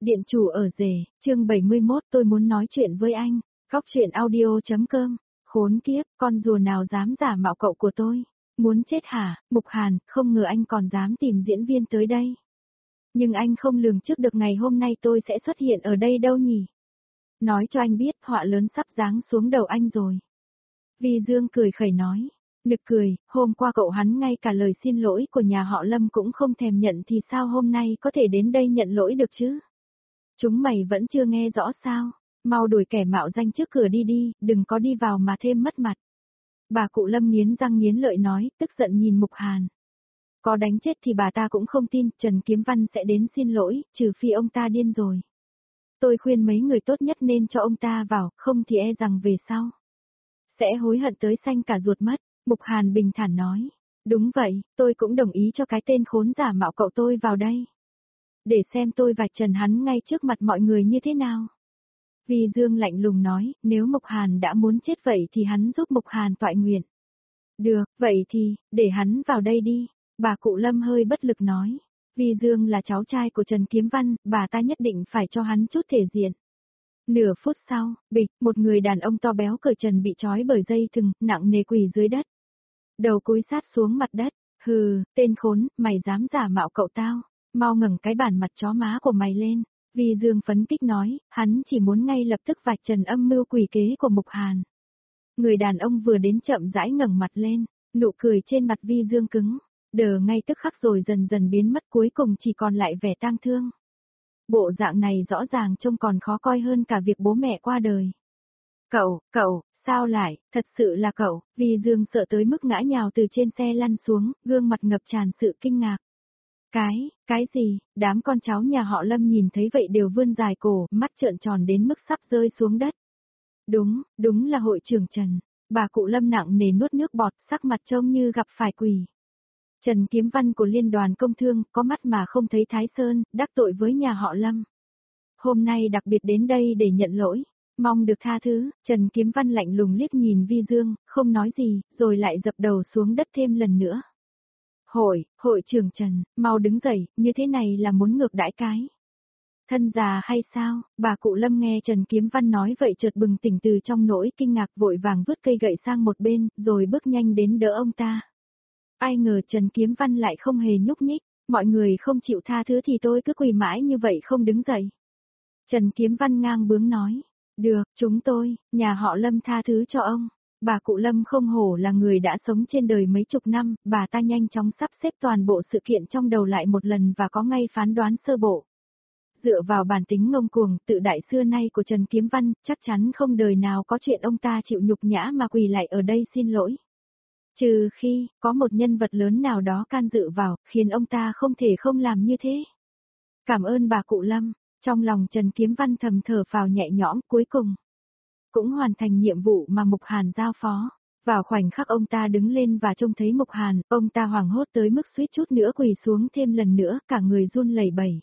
Điện chủ ở rể, chương 71 tôi muốn nói chuyện với anh, Góc truyện audio.com, khốn kiếp, con rùa nào dám giả mạo cậu của tôi, muốn chết hả, Mục Hàn, không ngờ anh còn dám tìm diễn viên tới đây. Nhưng anh không lường trước được ngày hôm nay tôi sẽ xuất hiện ở đây đâu nhỉ. Nói cho anh biết họa lớn sắp giáng xuống đầu anh rồi. Vi Dương cười khẩy nói, nực cười, hôm qua cậu hắn ngay cả lời xin lỗi của nhà họ Lâm cũng không thèm nhận thì sao hôm nay có thể đến đây nhận lỗi được chứ? Chúng mày vẫn chưa nghe rõ sao, mau đuổi kẻ mạo danh trước cửa đi đi, đừng có đi vào mà thêm mất mặt. Bà cụ Lâm nghiến răng nghiến lợi nói, tức giận nhìn Mục Hàn. Có đánh chết thì bà ta cũng không tin Trần Kiếm Văn sẽ đến xin lỗi, trừ phi ông ta điên rồi. Tôi khuyên mấy người tốt nhất nên cho ông ta vào, không thì e rằng về sau sẽ hối hận tới xanh cả ruột mất. Mục Hàn bình thản nói, đúng vậy, tôi cũng đồng ý cho cái tên khốn giả mạo cậu tôi vào đây. Để xem tôi vạch trần hắn ngay trước mặt mọi người như thế nào. Vi Dương lạnh lùng nói, nếu Mục Hàn đã muốn chết vậy thì hắn giúp Mục Hàn toại nguyện. Được, vậy thì, để hắn vào đây đi. Bà cụ Lâm hơi bất lực nói. Vi Dương là cháu trai của Trần Kiếm Văn, bà ta nhất định phải cho hắn chút thể diện. Nửa phút sau, bịch, một người đàn ông to béo cởi trần bị trói bởi dây thừng, nặng nề quỳ dưới đất. Đầu cúi sát xuống mặt đất, hừ, tên khốn, mày dám giả mạo cậu tao, mau ngẩng cái bản mặt chó má của mày lên. Vi Dương phấn kích nói, hắn chỉ muốn ngay lập tức vạch trần âm mưu quỷ kế của Mục Hàn. Người đàn ông vừa đến chậm rãi ngẩng mặt lên, nụ cười trên mặt Vi Dương cứng, đờ ngay tức khắc rồi dần dần biến mất cuối cùng chỉ còn lại vẻ tang thương. Bộ dạng này rõ ràng trông còn khó coi hơn cả việc bố mẹ qua đời. Cậu, sao lại, thật sự là cậu, Vi Dương sợ tới mức ngã nhào từ trên xe lăn xuống, gương mặt ngập tràn sự kinh ngạc. Cái gì, đám con cháu nhà họ Lâm nhìn thấy vậy đều vươn dài cổ, mắt trợn tròn đến mức sắp rơi xuống đất. Đúng là hội trưởng Trần, bà cụ Lâm nặng nề nuốt nước bọt, sắc mặt trông như gặp phải quỷ. Trần Kiếm Văn của Liên đoàn Công Thương, có mắt mà không thấy Thái Sơn, đắc tội với nhà họ Lâm. Hôm nay đặc biệt đến đây để nhận lỗi, mong được tha thứ. Trần Kiếm Văn lạnh lùng liếc nhìn Vi Dương, không nói gì, rồi lại dập đầu xuống đất thêm lần nữa. Hội trưởng Trần, mau đứng dậy, như thế này là muốn ngược đãi cái thân già hay sao? Bà cụ Lâm nghe Trần Kiếm Văn nói vậy chợt bừng tỉnh từ trong nỗi kinh ngạc, vội vàng vứt cây gậy sang một bên, rồi bước nhanh đến đỡ ông ta. Ai ngờ Trần Kiếm Văn lại không hề nhúc nhích, mọi người không chịu tha thứ thì tôi cứ quỳ mãi như vậy không đứng dậy. Trần Kiếm Văn ngang bướng nói, được, chúng tôi, nhà họ Lâm tha thứ cho ông. Bà cụ Lâm không hổ là người đã sống trên đời mấy chục năm, bà ta nhanh chóng sắp xếp toàn bộ sự kiện trong đầu lại một lần và có ngay phán đoán sơ bộ. Dựa vào bản tính ngông cuồng, tự đại xưa nay của Trần Kiếm Văn, chắc chắn không đời nào có chuyện ông ta chịu nhục nhã mà quỳ lại ở đây xin lỗi. Trừ khi, có một nhân vật lớn nào đó can dự vào, khiến ông ta không thể không làm như thế. Cảm ơn bà cụ Lâm, trong lòng Trần Kiếm Văn thầm thở phào nhẹ nhõm, cuối cùng cũng hoàn thành nhiệm vụ mà Mục Hàn giao phó. Vào khoảnh khắc ông ta đứng lên và trông thấy Mục Hàn, ông ta hoảng hốt tới mức suýt chút nữa quỳ xuống thêm lần nữa, cả người run lẩy bẩy.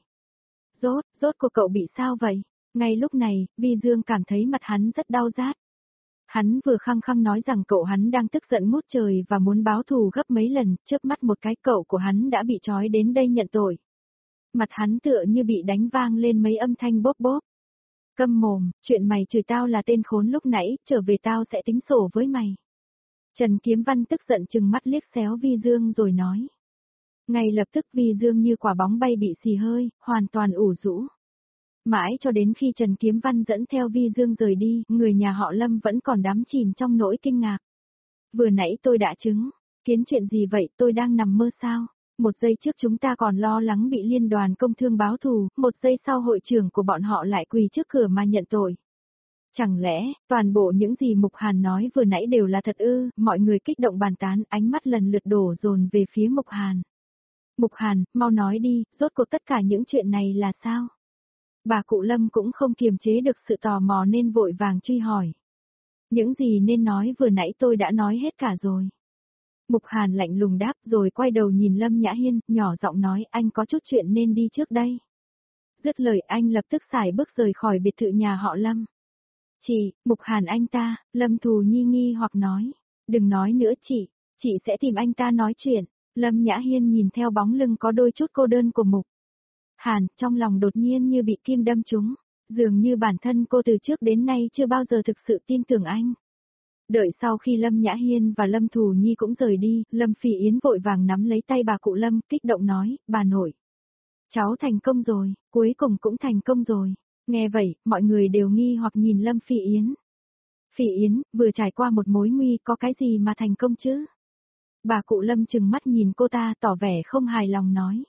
Rốt của cậu bị sao vậy? Ngay lúc này, Vi Dương cảm thấy mặt hắn rất đau rát. Hắn vừa khăng khăng nói rằng cậu hắn đang tức giận ngút trời và muốn báo thù gấp mấy lần, chớp mắt một cái cậu của hắn đã bị trói đến đây nhận tội. Mặt hắn tựa như bị đánh vang lên mấy âm thanh bốp bốp. Câm mồm, chuyện mày chửi tao là tên khốn lúc nãy, trở về tao sẽ tính sổ với mày. Trần Kiếm Văn tức giận trừng mắt liếc xéo Vi Dương rồi nói. Ngay lập tức Vi Dương như quả bóng bay bị xì hơi, hoàn toàn ủ rũ. Mãi cho đến khi Trần Kiếm Văn dẫn theo Vi Dương rời đi, người nhà họ Lâm vẫn còn đắm chìm trong nỗi kinh ngạc. Vừa nãy tôi đã chứng kiến chuyện gì vậy, tôi đang nằm mơ sao? Một giây trước chúng ta còn lo lắng bị Liên đoàn Công Thương báo thù, một giây sau hội trưởng của bọn họ lại quỳ trước cửa mà nhận tội. Chẳng lẽ, toàn bộ những gì Mục Hàn nói vừa nãy đều là thật ư? Mọi người kích động bàn tán, ánh mắt lần lượt đổ dồn về phía Mục Hàn. Mục Hàn, mau nói đi, rốt cuộc tất cả những chuyện này là sao? Bà cụ Lâm cũng không kiềm chế được sự tò mò nên vội vàng truy hỏi. Những gì nên nói vừa nãy tôi đã nói hết cả rồi. Mục Hàn lạnh lùng đáp rồi quay đầu nhìn Lâm Nhã Hiên, nhỏ giọng nói anh có chút chuyện nên đi trước đây. Dứt lời anh lập tức xài bước rời khỏi biệt thự nhà họ Lâm. Chị, Mục Hàn anh ta, Lâm Thù Nhi nghi hoặc nói. Đừng nói nữa chị sẽ tìm anh ta nói chuyện. Lâm Nhã Hiên nhìn theo bóng lưng có đôi chút cô đơn của Mục Hàn, trong lòng đột nhiên như bị kim đâm trúng, dường như bản thân cô từ trước đến nay chưa bao giờ thực sự tin tưởng anh. Đợi sau khi Lâm Nhã Hiên và Lâm Thù Nhi cũng rời đi, Lâm Phỉ Yến vội vàng nắm lấy tay bà cụ Lâm, kích động nói, bà nội. Cháu thành công rồi, cuối cùng cũng thành công rồi. Nghe vậy, mọi người đều nghi hoặc nhìn Lâm Phỉ Yến. Phỉ Yến, vừa trải qua một mối nguy có cái gì mà thành công chứ? Bà cụ Lâm trừng mắt nhìn cô ta tỏ vẻ không hài lòng nói.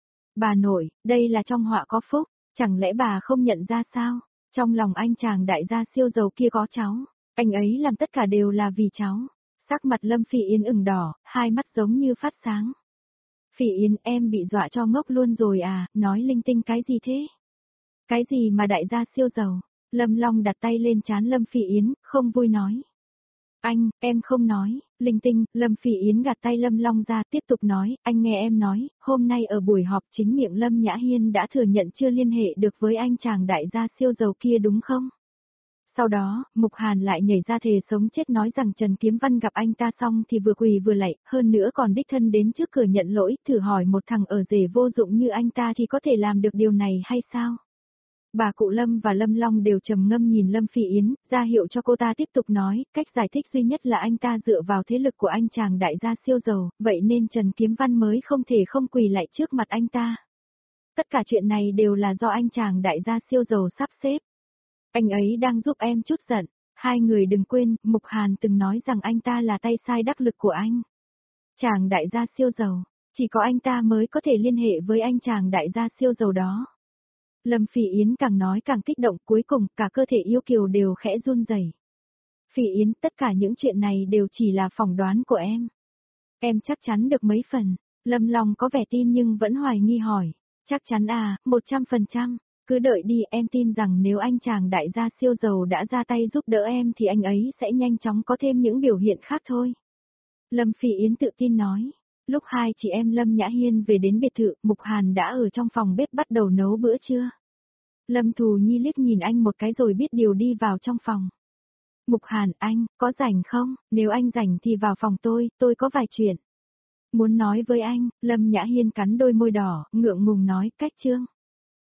Bà nội, đây là trong họa có phúc, chẳng lẽ bà không nhận ra sao? Trong lòng anh chàng đại gia siêu giàu kia có cháu, anh ấy làm tất cả đều là vì cháu. Sắc mặt Lâm Phỉ Yến ửng đỏ, hai mắt giống như phát sáng. Phỉ Yến, em bị dọa cho ngốc luôn rồi à, nói linh tinh cái gì thế? Cái gì mà đại gia siêu giàu? Lâm Long đặt tay lên trán Lâm Phỉ Yến, không vui nói. Anh, em không nói, linh tinh, Lâm Phỉ Yến gạt tay Lâm Long ra tiếp tục nói, anh nghe em nói, hôm nay ở buổi họp chính miệng Lâm Nhã Hiên đã thừa nhận chưa liên hệ được với anh chàng đại gia siêu giàu kia đúng không? Sau đó, Mục Hàn lại nhảy ra thề sống chết nói rằng Trần Kiếm Văn gặp anh ta xong thì vừa quỳ vừa lạy, hơn nữa còn đích thân đến trước cửa nhận lỗi, thử hỏi một thằng ở rể vô dụng như anh ta thì có thể làm được điều này hay sao? Bà cụ Lâm và Lâm Long đều trầm ngâm nhìn Lâm Phỉ Yến, ra hiệu cho cô ta tiếp tục nói, cách giải thích duy nhất là anh ta dựa vào thế lực của anh chàng đại gia siêu giàu, vậy nên Trần Kiếm Văn mới không thể không quỳ lại trước mặt anh ta. Tất cả chuyện này đều là do anh chàng đại gia siêu giàu sắp xếp. Anh ấy đang giúp em chút giận, hai người đừng quên, Mục Hàn từng nói rằng anh ta là tay sai đắc lực của anh. Chàng đại gia siêu giàu, chỉ có anh ta mới có thể liên hệ với anh chàng đại gia siêu giàu đó. Lâm Phỉ Yến càng nói càng kích động, cuối cùng cả cơ thể yêu kiều đều khẽ run rẩy. Phỉ Yến, tất cả những chuyện này đều chỉ là phỏng đoán của em. Em chắc chắn được mấy phần. Lâm Long có vẻ tin nhưng vẫn hoài nghi hỏi. Chắc chắn à, 100%. Cứ đợi đi, em tin rằng nếu anh chàng đại gia siêu giàu đã ra tay giúp đỡ em thì anh ấy sẽ nhanh chóng có thêm những biểu hiện khác thôi. Lâm Phỉ Yến tự tin nói. Lúc hai chị em Lâm Nhã Hiên về đến biệt thự, Mục Hàn đã ở trong phòng bếp bắt đầu nấu bữa trưa. Lâm Thù Nhi liếc nhìn anh một cái rồi biết điều đi vào trong phòng. Mục Hàn, anh, có rảnh không? Nếu anh rảnh thì vào phòng tôi có vài chuyện. Muốn nói với anh, Lâm Nhã Hiên cắn đôi môi đỏ, ngượng ngùng nói, cách chương.